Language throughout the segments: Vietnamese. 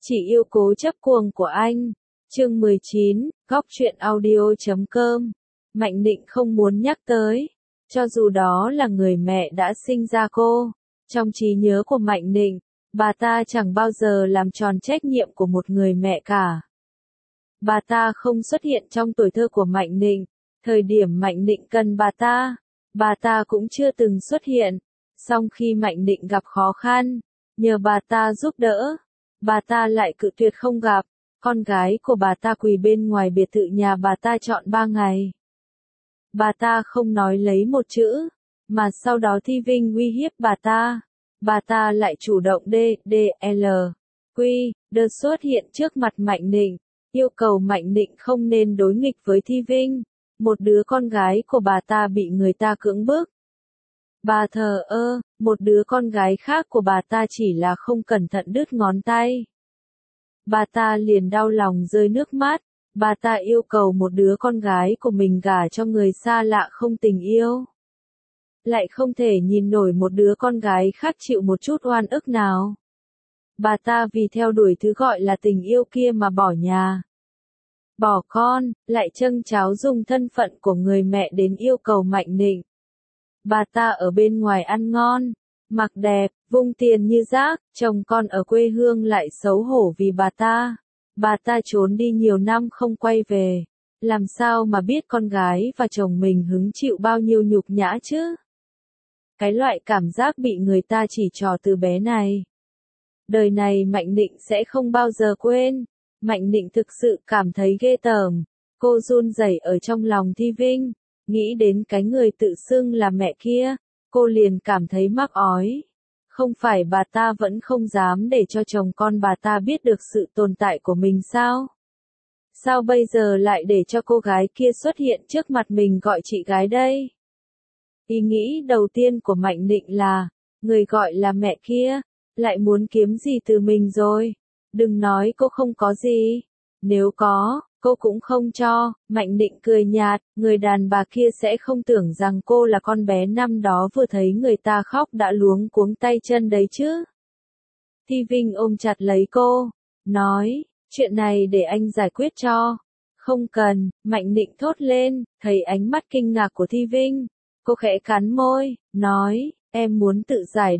Chỉ yêu cố chấp cuồng của anh. Chương 19, góc truyện audio.com. Mạnh Nịnh không muốn nhắc tới, cho dù đó là người mẹ đã sinh ra cô. Trong trí nhớ của Mạnh Nịnh, bà ta chẳng bao giờ làm tròn trách nhiệm của một người mẹ cả. Bà ta không xuất hiện trong tuổi thơ của Mạnh Nịnh, thời điểm Mạnh Nịnh cần bà ta cũng chưa từng xuất hiện. Song khi Mạnh Nịnh gặp khó khăn, nhờ bà ta giúp đỡ, bà ta lại cự tuyệt không gặp. Con gái của bà ta quỳ bên ngoài biệt thự nhà bà ta trọn 3 ngày. Bà ta không nói lấy một chữ, mà sau đó Thi Vinh uy hiếp bà ta lại chủ động đ xuất hiện trước mặt Mạnh Nịnh, yêu cầu Mạnh Nịnh không nên đối nghịch với Thi Vinh, một đứa con gái của bà ta bị người ta cưỡng bức. Bà thờ ơ, một đứa con gái khác của bà ta chỉ là không cẩn thận đứt ngón tay. Bà ta liền đau lòng rơi nước mắt, bà ta yêu cầu một đứa con gái của mình gả cho người xa lạ không tình yêu. Lại không thể nhìn nổi một đứa con gái khác chịu một chút oan ức nào. Bà ta vì theo đuổi thứ gọi là tình yêu kia mà bỏ nhà, bỏ con, lại trâng tráo dùng thân phận của người mẹ đến yêu cầu Mạnh Nịnh. Bà ta ở bên ngoài ăn ngon, mặc đẹp, vung tiền như rác, chồng con ở quê hương lại xấu hổ vì bà ta trốn đi nhiều năm không quay về, làm sao mà biết con gái và chồng mình hứng chịu bao nhiêu nhục nhã chứ? Cái loại cảm giác bị người ta chỉ trỏ từ bé này, đời này Mạnh Nịnh sẽ không bao giờ quên. Mạnh Nịnh thực sự cảm thấy ghê tởm, cô run rẩy ở trong lòng Thi Vinh, nghĩ đến cái người tự xưng là mẹ kia, cô liền cảm thấy mắc ói. Không phải bà ta vẫn không dám để cho chồng con bà ta biết được sự tồn tại của mình sao? Sao bây giờ lại để cho cô gái kia xuất hiện trước mặt mình gọi chị gái đây? Ý nghĩ đầu tiên của Mạnh Nịnh là, người gọi là mẹ kia, lại muốn kiếm gì từ mình rồi? Đừng nói cô không có gì. Nếu có, cô cũng không cho. Mạnh Nịnh cười nhạt, người đàn bà kia sẽ không tưởng rằng cô là con bé năm đó vừa thấy người ta khóc đã luống cuống tay chân đấy chứ. Thi Vinh ôm chặt lấy cô, nói, chuyện này để anh giải quyết cho. Không cần, Mạnh Nịnh thốt lên, thấy ánh mắt kinh ngạc của Thi Vinh. Cô khẽ cắn môi, nói, em muốn tự giải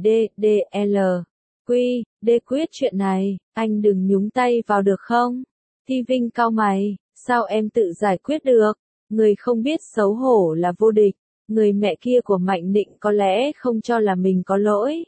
quyết chuyện này, anh đừng nhúng tay vào được không? Thi Vinh cau mày, sao em tự giải quyết được? Người không biết xấu hổ là vô địch, người mẹ kia của Mạnh Nịnh có lẽ không cho là mình có lỗi.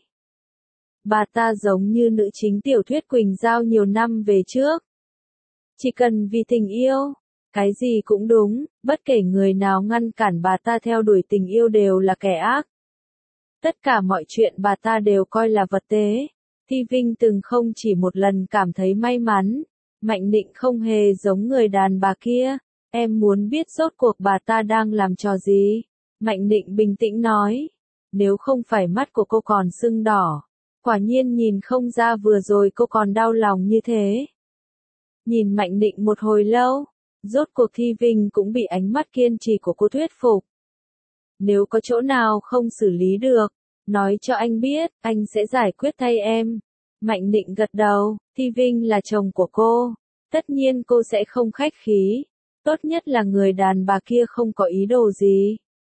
Bà ta giống như nữ chính tiểu thuyết Quỳnh Giao nhiều năm về trước. Chỉ cần vì tình yêu, cái gì cũng đúng, bất kể người nào ngăn cản bà ta theo đuổi tình yêu đều là kẻ ác. Tất cả mọi chuyện bà ta đều coi là vật tế. Thi Vinh từng không chỉ một lần cảm thấy may mắn. Mạnh Nịnh không hề giống người đàn bà kia. Em muốn biết rốt cuộc bà ta đang làm trò gì? Mạnh Nịnh bình tĩnh nói. Nếu không phải mắt của cô còn sưng đỏ, quả nhiên nhìn không ra vừa rồi cô còn đau lòng như thế. Nhìn Mạnh Nịnh một hồi lâu, rốt cuộc Thi Vinh cũng bị ánh mắt kiên trì của cô thuyết phục. Nếu có chỗ nào không xử lý được, nói cho anh biết, anh sẽ giải quyết thay em. Mạnh Nịnh gật đầu, Thi Vinh là chồng của cô, tất nhiên cô sẽ không khách khí, tốt nhất là người đàn bà kia không có ý đồ gì.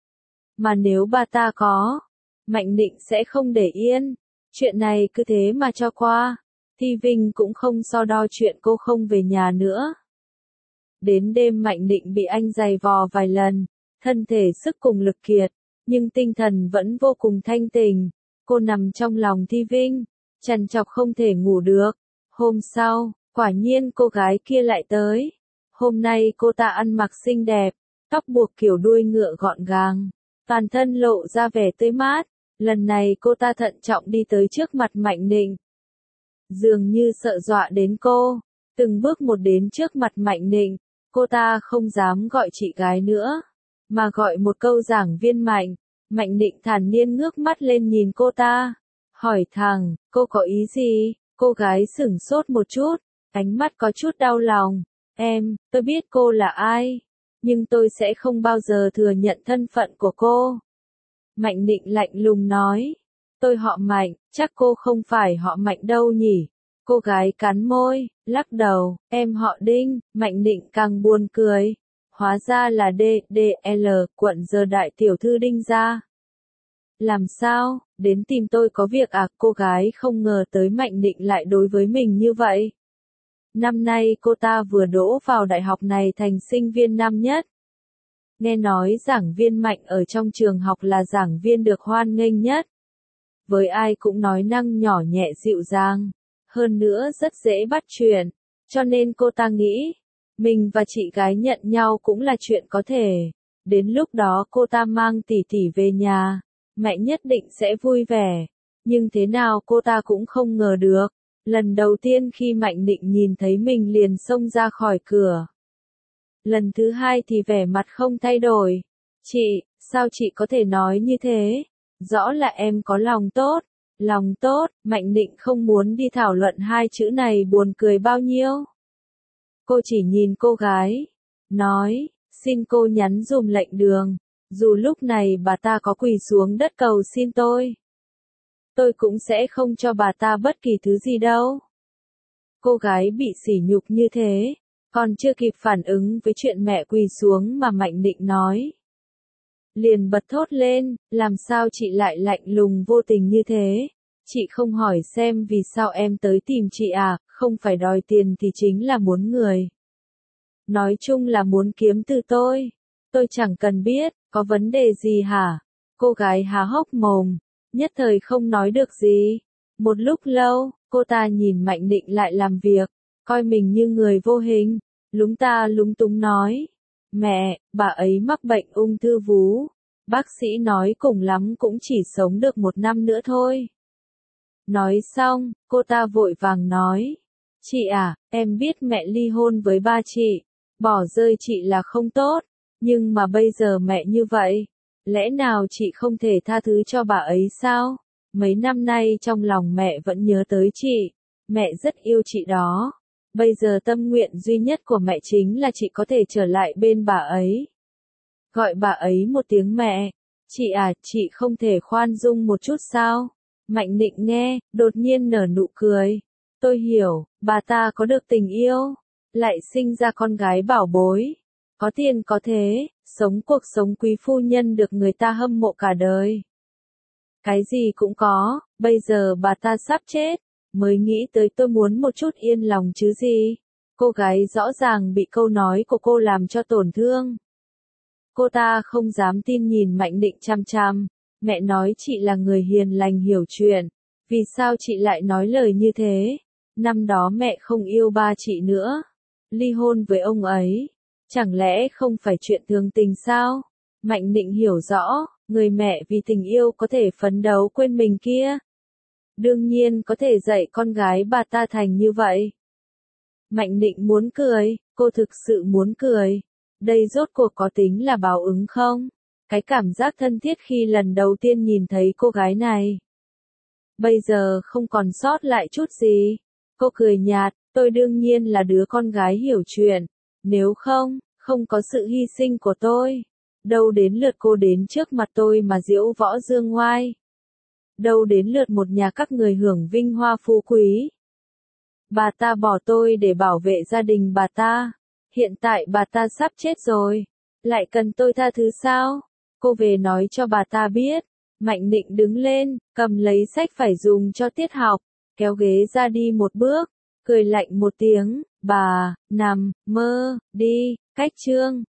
Mà nếu bà ta có, Mạnh Nịnh sẽ không để yên, chuyện này cứ thế mà cho qua. Thi Vinh cũng không so đo chuyện cô không về nhà nữa. Đến đêm Mạnh Nịnh bị anh giày vò vài lần, thân thể sức cùng lực kiệt, nhưng tinh thần vẫn vô cùng thanh tỉnh. Cô nằm trong lòng Thi Vinh, trằn trọc không thể ngủ được. Hôm sau, quả nhiên cô gái kia lại tới. Hôm nay cô ta ăn mặc xinh đẹp, tóc buộc kiểu đuôi ngựa gọn gàng, toàn thân lộ ra vẻ tươi mát. Lần này cô ta thận trọng đi tới trước mặt Mạnh Nịnh, dường như sợ dọa đến cô, từng bước một đến trước mặt Mạnh Nịnh. Cô ta không dám gọi chị gái nữa, mà gọi một câu giảng viên Mạnh. Mạnh Nịnh thản nhiên ngước mắt lên nhìn cô ta, hỏi thẳng, cô có ý gì? Cô gái sửng sốt một chút, ánh mắt có chút đau lòng. Tôi biết cô là ai, nhưng tôi sẽ không bao giờ thừa nhận thân phận của cô. Mạnh Nịnh lạnh lùng nói, tôi họ Mạnh, chắc cô không phải họ Mạnh đâu nhỉ? Cô gái cắn môi, lắc đầu, em họ Đinh. Mạnh Nịnh càng buồn cười. Hóa ra là DDL, quận giờ đại tiểu thư Đinh gia. Làm sao, đến tìm tôi có việc à? Cô gái không ngờ tới Mạnh Nịnh lại đối với mình như vậy. Năm nay cô ta vừa đỗ vào đại học này thành sinh viên năm nhất. Nghe nói giảng viên Mạnh ở trong trường học là giảng viên được hoan nghênh nhất. Với ai cũng nói năng nhỏ nhẹ dịu dàng. Hơn nữa rất dễ bắt chuyện. Cho nên cô ta nghĩ, mình và chị gái nhận nhau cũng là chuyện có thể. Đến lúc đó cô ta mang tỷ tỷ về nhà. Mẹ nhất định sẽ vui vẻ. Nhưng thế nào cô ta cũng không ngờ được. Lần đầu tiên khi Mạnh Nịnh nhìn thấy mình liền xông ra khỏi cửa. Lần thứ hai thì vẻ mặt không thay đổi. Chị, sao chị có thể nói như thế? Rõ là em có lòng tốt. Lòng tốt, Mạnh Nịnh không muốn đi thảo luận hai chữ này buồn cười bao nhiêu. Cô chỉ nhìn cô gái. Nói, xin cô nhắn dùm lệnh đường. Dù lúc này bà ta có quỳ xuống đất cầu xin tôi cũng sẽ không cho bà ta bất kỳ thứ gì đâu. Cô gái bị sỉ nhục như thế, còn chưa kịp phản ứng với chuyện mẹ quỳ xuống mà Mạnh Nịnh nói. Liền bật thốt lên, làm sao chị lại lạnh lùng vô tình như thế? Chị không hỏi xem vì sao em tới tìm chị à, không phải đòi tiền thì chính là muốn người. Nói chung là muốn kiếm từ tôi chẳng cần biết, có vấn đề gì hả? Cô gái há hốc mồm, nhất thời không nói được gì. Một lúc lâu, cô ta nhìn Mạnh Nịnh lại làm việc, coi mình như người vô hình, lúng túng nói. Mẹ, bà ấy mắc bệnh ung thư vú. Bác sĩ nói cùng lắm cũng chỉ sống được 1 năm nữa thôi. Nói xong, cô ta vội vàng nói. Chị à, em biết mẹ ly hôn với ba chị, bỏ rơi chị là không tốt, nhưng mà bây giờ mẹ như vậy, lẽ nào chị không thể tha thứ cho bà ấy sao? Mấy năm nay trong lòng mẹ vẫn nhớ tới chị, mẹ rất yêu chị đó. Bây giờ tâm nguyện duy nhất của mẹ chính là chị có thể trở lại bên bà ấy. Gọi bà ấy một tiếng mẹ. Chị à, chị không thể khoan dung một chút sao? Mạnh Nịnh nghe, đột nhiên nở nụ cười. Tôi hiểu, bà ta có được tình yêu, lại sinh ra con gái bảo bối. Có tiền có thế, sống cuộc sống quý phu nhân được người ta hâm mộ cả đời. Cái gì cũng có, bây giờ bà ta sắp chết, mới nghĩ tới tôi muốn một chút yên lòng chứ gì. Cô gái rõ ràng bị câu nói của cô làm cho tổn thương. Cô ta không dám tin nhìn Mạnh Nịnh chăm chăm. Mẹ nói chị là người hiền lành hiểu chuyện. Vì sao chị lại nói lời như thế? Năm đó mẹ không yêu ba chị nữa. Ly hôn với ông ấy. Chẳng lẽ không phải chuyện thường tình sao? Mạnh Nịnh hiểu rõ, người mẹ vì tình yêu có thể phấn đấu quên mình kia. Đương nhiên có thể dạy con gái bà ta thành như vậy. Mạnh Nịnh muốn cười, cô thực sự muốn cười. Đây rốt cuộc có tính là báo ứng không? Cái cảm giác thân thiết khi lần đầu tiên nhìn thấy cô gái này. Bây giờ không còn sót lại chút gì. Cô cười nhạt, tôi đương nhiên là đứa con gái hiểu chuyện. Nếu không có sự hy sinh của tôi. Đâu đến lượt cô đến trước mặt tôi mà diễu võ dương ngoai. Đâu đến lượt một nhà các người hưởng vinh hoa phú quý. Bà ta bỏ tôi để bảo vệ gia đình bà ta. Hiện tại bà ta sắp chết rồi. Lại cần tôi tha thứ sao? Cô về nói cho bà ta biết. Mạnh Nịnh đứng lên, cầm lấy sách phải dùng cho tiết học, kéo ghế ra đi một bước, cười lạnh một tiếng, bà, nằm, mơ, đi, cách chương.